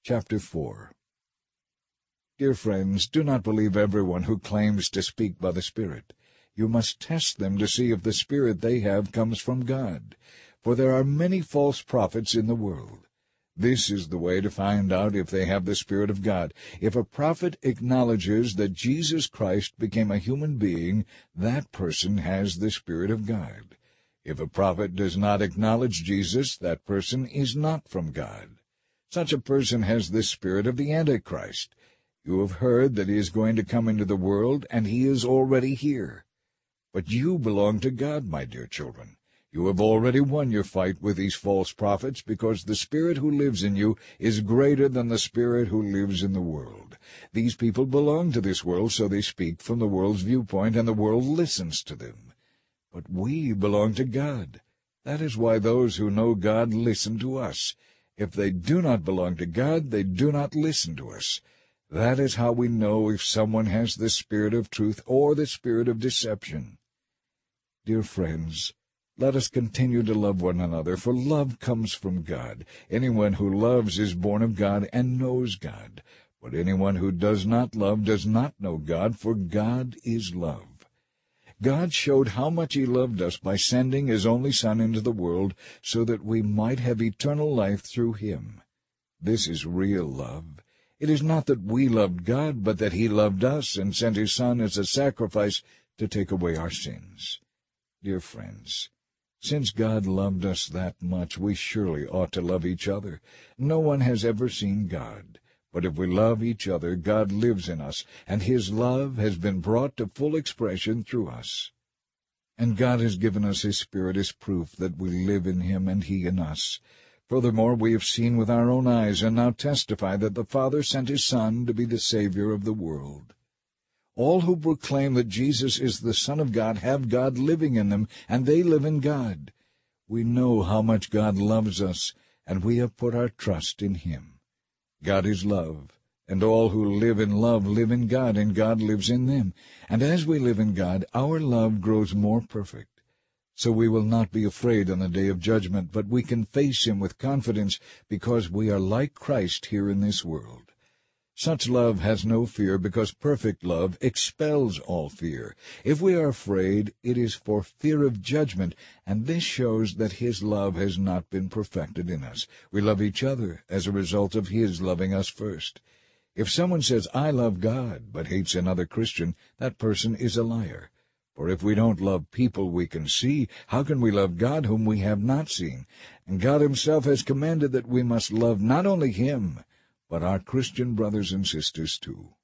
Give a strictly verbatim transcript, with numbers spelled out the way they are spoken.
Chapter four. Dear friends, do not believe everyone who claims to speak by the Spirit. You must test them to see if the Spirit they have comes from God, for there are many false prophets in the world. This is the way to find out if they have the Spirit of God. If a prophet acknowledges that Jesus Christ became a human being, that person has the Spirit of God. If a prophet does not acknowledge Jesus, that person is not from God. Such a person has the spirit of the Antichrist. You have heard that he is going to come into the world, and he is already here. But you belong to God, my dear children. You have already won your fight with these false prophets, because the Spirit who lives in you is greater than the Spirit who lives in the world. These people belong to this world, so they speak from the world's viewpoint, and the world listens to them. But we belong to God. That is why those who know God listen to us. If they do not belong to God, they do not listen to us. That is how we know if someone has the spirit of truth or the spirit of deception. Dear friends, let us continue to love one another, for love comes from God. Anyone who loves is born of God and knows God. But anyone who does not love does not know God, for God is love. God showed how much he loved us by sending his only Son into the world so that we might have eternal life through him. This is real love. It is not that we loved God, but that he loved us and sent his Son as a sacrifice to take away our sins. Dear friends, since God loved us that much, we surely ought to love each other. No one has ever seen God. But if we love each other, God lives in us, and his love has been brought to full expression through us. And God has given us his Spirit as proof that we live in him and he in us. Furthermore, we have seen with our own eyes and now testify that the Father sent his Son to be the Savior of the world. All who proclaim that Jesus is the Son of God have God living in them, and they live in God. We know how much God loves us, and we have put our trust in him. God is love, and all who live in love live in God, and God lives in them. And as we live in God, our love grows more perfect. So we will not be afraid on the day of judgment, but we can face him with confidence, because we are like Christ here in this world. Such love has no fear, because perfect love expels all fear. If we are afraid, it is for fear of judgment, and this shows that his love has not been perfected in us. We love each other as a result of his loving us first. If someone says, "I love God," but hates another Christian, that person is a liar. For if we don't love people we can see, how can we love God whom we have not seen? And God himself has commanded that we must love not only him, but our Christian brothers and sisters too.